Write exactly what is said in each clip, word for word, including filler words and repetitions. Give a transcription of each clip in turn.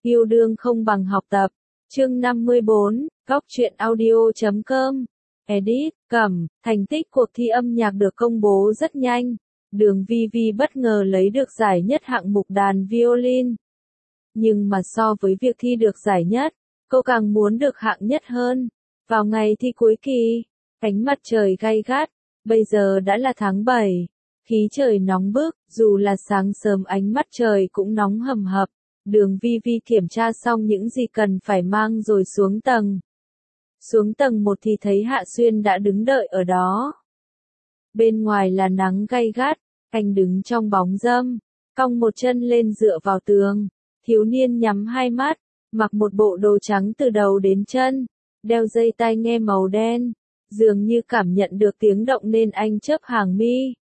Yêu đương không bằng học tập. Chương năm mươi bốn, góc truyện audio chấm com. Edit, Cẩm, thành tích cuộc thi âm nhạc được công bố rất nhanh. Đường Vi Vi bất ngờ lấy được giải nhất hạng mục đàn violin. Nhưng mà so với việc thi được giải nhất, cô càng muốn được hạng nhất hơn. Vào ngày thi cuối kỳ, ánh mặt trời gay gắt, bây giờ đã là tháng bảy. Khí trời nóng bức, dù là sáng sớm ánh mắt trời cũng nóng hầm hập. Đường Vi Vi kiểm tra xong những gì cần phải mang rồi xuống tầng. Xuống tầng một thì thấy Hạ Xuyên đã đứng đợi ở đó. Bên ngoài là nắng gay gắt, anh đứng trong bóng râm, cong một chân lên dựa vào tường. Thiếu niên nhắm hai mắt, mặc một bộ đồ trắng từ đầu đến chân, đeo dây tai nghe màu đen, dường như cảm nhận được tiếng động nên anh chớp hàng mi.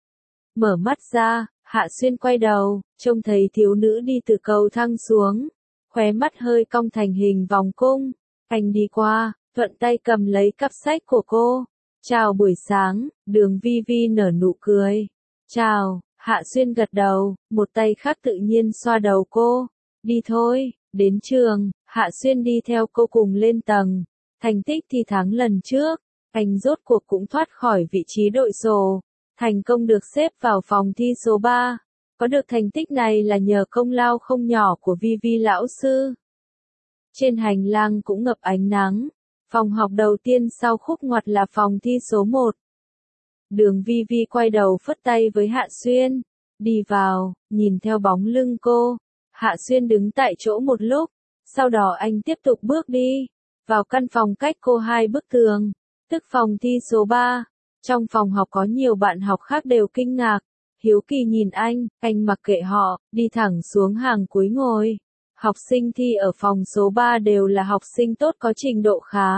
Mở mắt ra, Hạ Xuyên quay đầu, trông thấy thiếu nữ đi từ cầu thang xuống, khóe mắt hơi cong thành hình vòng cung. Anh đi qua, thuận tay cầm lấy cặp sách của cô. Chào buổi sáng, Đường Vi Vi nở nụ cười. Chào, Hạ Xuyên gật đầu, một tay khác tự nhiên xoa đầu cô. Đi thôi, đến trường. Hạ Xuyên đi theo cô cùng lên tầng. Thành tích thi tháng lần trước, anh rốt cuộc cũng thoát khỏi vị trí đội sổ. Thành công được xếp vào phòng thi số ba. Có được thành tích này là nhờ công lao không nhỏ của Vi Vi lão sư. Trên hành lang cũng ngập ánh nắng. Phòng học đầu tiên sau khúc ngoặt là phòng thi số một. Đường Vi Vi quay đầu phất tay với Hạ Xuyên. Đi vào, nhìn theo bóng lưng cô. Hạ Xuyên đứng tại chỗ một lúc. Sau đó anh tiếp tục bước đi. Vào căn phòng cách cô hai bức tường. Tức phòng thi số ba. Trong phòng học có nhiều bạn học khác đều kinh ngạc. Hiếu kỳ nhìn anh, anh mặc kệ họ, đi thẳng xuống hàng cuối ngồi. Học sinh thi ở phòng số ba đều là học sinh tốt có trình độ khá.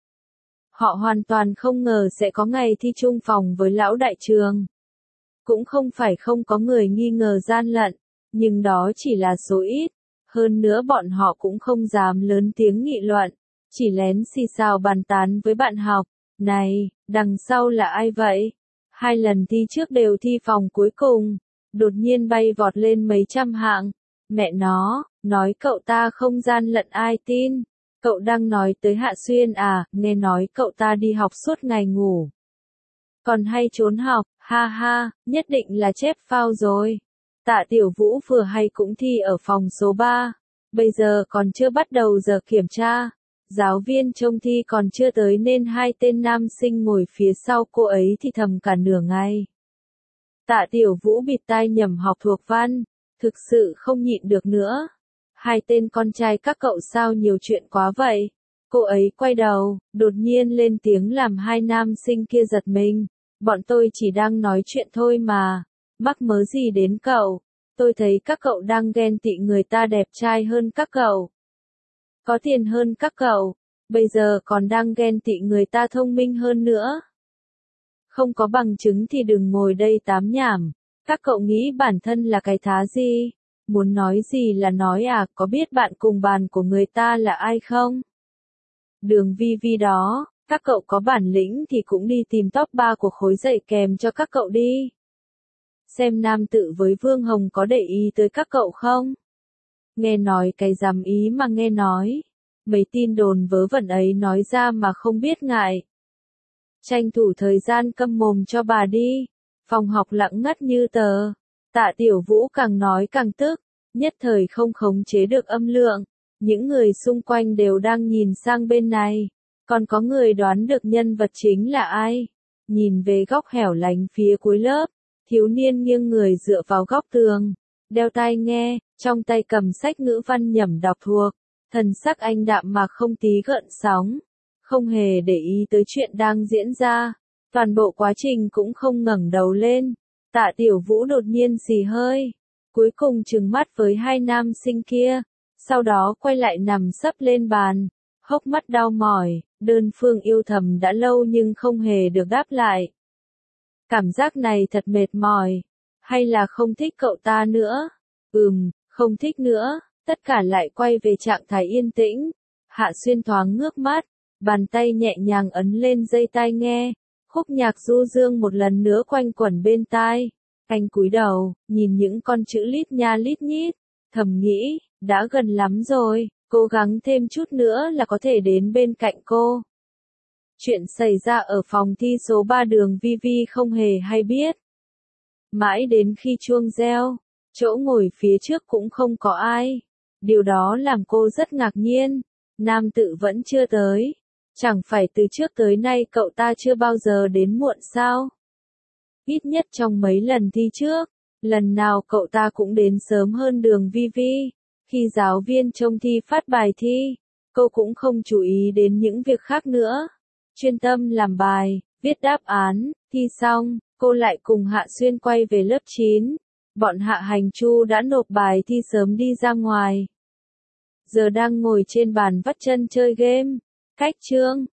Họ hoàn toàn không ngờ sẽ có ngày thi chung phòng với lão đại trường. Cũng không phải không có người nghi ngờ gian lận, nhưng đó chỉ là số ít. Hơn nữa bọn họ cũng không dám lớn tiếng nghị luận, chỉ lén xì xào bàn tán với bạn học. Này, đằng sau là ai vậy? Hai lần thi trước đều thi phòng cuối cùng, đột nhiên bay vọt lên mấy trăm hạng. Mẹ nó, nói cậu ta không gian lận ai tin? Cậu đang nói tới Hạ Xuyên à, nghe nói cậu ta đi học suốt ngày ngủ. Còn hay trốn học, ha ha, nhất định là chép phao rồi. Tạ Tiểu Vũ vừa hay cũng thi ở phòng số ba, bây giờ còn chưa bắt đầu giờ kiểm tra. Giáo viên trông thi còn chưa tới nên hai tên nam sinh ngồi phía sau cô ấy thì thầm cả nửa ngày. Tạ Tiểu Vũ bịt tai nhẩm học thuộc văn, thực sự không nhịn được nữa. Hai tên con trai các cậu sao nhiều chuyện quá vậy? Cô ấy quay đầu, đột nhiên lên tiếng làm hai nam sinh kia giật mình. Bọn tôi chỉ đang nói chuyện thôi mà, mắc mớ gì đến cậu? Tôi thấy các cậu đang ghen tị người ta đẹp trai hơn các cậu. Có tiền hơn các cậu, bây giờ còn đang ghen tị người ta thông minh hơn nữa. Không có bằng chứng thì đừng ngồi đây tám nhảm. Các cậu nghĩ bản thân là cái thá gì? Muốn nói gì là nói à, có biết bạn cùng bàn của người ta là ai không? Đường Vi Vi đó, các cậu có bản lĩnh thì cũng đi tìm top ba của khối dạy kèm cho các cậu đi. Xem Nam Tự với Vương Hồng có để ý tới các cậu không? Nghe nói cái dám ý mà nghe nói. Mấy tin đồn vớ vẩn ấy nói ra mà không biết ngại. Tranh thủ thời gian câm mồm cho bà đi. Phòng học lặng ngắt như tờ. Tạ Tiểu Vũ càng nói càng tức, nhất thời không khống chế được âm lượng. Những người xung quanh đều đang nhìn sang bên này. Còn có người đoán được nhân vật chính là ai. Nhìn về góc hẻo lánh phía cuối lớp, thiếu niên nghiêng người dựa vào góc tường, đeo tai nghe, trong tay cầm sách ngữ văn nhẩm đọc thuộc. Thần sắc anh đạm mà không tí gợn sóng, không hề để ý tới chuyện đang diễn ra. Toàn bộ quá trình cũng không ngẩng đầu lên. Tạ Tiểu Vũ đột nhiên xì hơi, cuối cùng trừng mắt với hai nam sinh kia, sau đó quay lại nằm sấp lên bàn, hốc mắt đau mỏi. Đơn phương yêu thầm đã lâu nhưng không hề được đáp lại. Cảm giác này thật mệt mỏi, hay là không thích cậu ta nữa? Ừm, không thích nữa. Tất cả lại quay về trạng thái yên tĩnh. Hạ Xuyên thoáng ngước mắt, bàn tay nhẹ nhàng ấn lên dây tai nghe. Khúc nhạc du dương một lần nữa quanh quẩn bên tai. Anh cúi đầu, nhìn những con chữ lít nha lít nhít. Thầm nghĩ, đã gần lắm rồi, cố gắng thêm chút nữa là có thể đến bên cạnh cô. Chuyện xảy ra ở phòng thi số ba đường Vi Vi không hề hay biết. Mãi đến khi chuông reo, chỗ ngồi phía trước cũng không có ai. Điều đó làm cô rất ngạc nhiên. Nam tự vẫn chưa tới. Chẳng phải từ trước tới nay cậu ta chưa bao giờ đến muộn sao? Ít nhất trong mấy lần thi trước, lần nào cậu ta cũng đến sớm hơn đường Vi Vi. Khi giáo viên trông thi phát bài thi, cô cũng không chú ý đến những việc khác nữa. Chuyên tâm làm bài, viết đáp án, thi xong, cô lại cùng Hạ Xuyên quay về lớp chín. Bọn Hạ Hành Chu đã nộp bài thi sớm đi ra ngoài. Giờ đang ngồi trên bàn vắt chân chơi game. Cách chương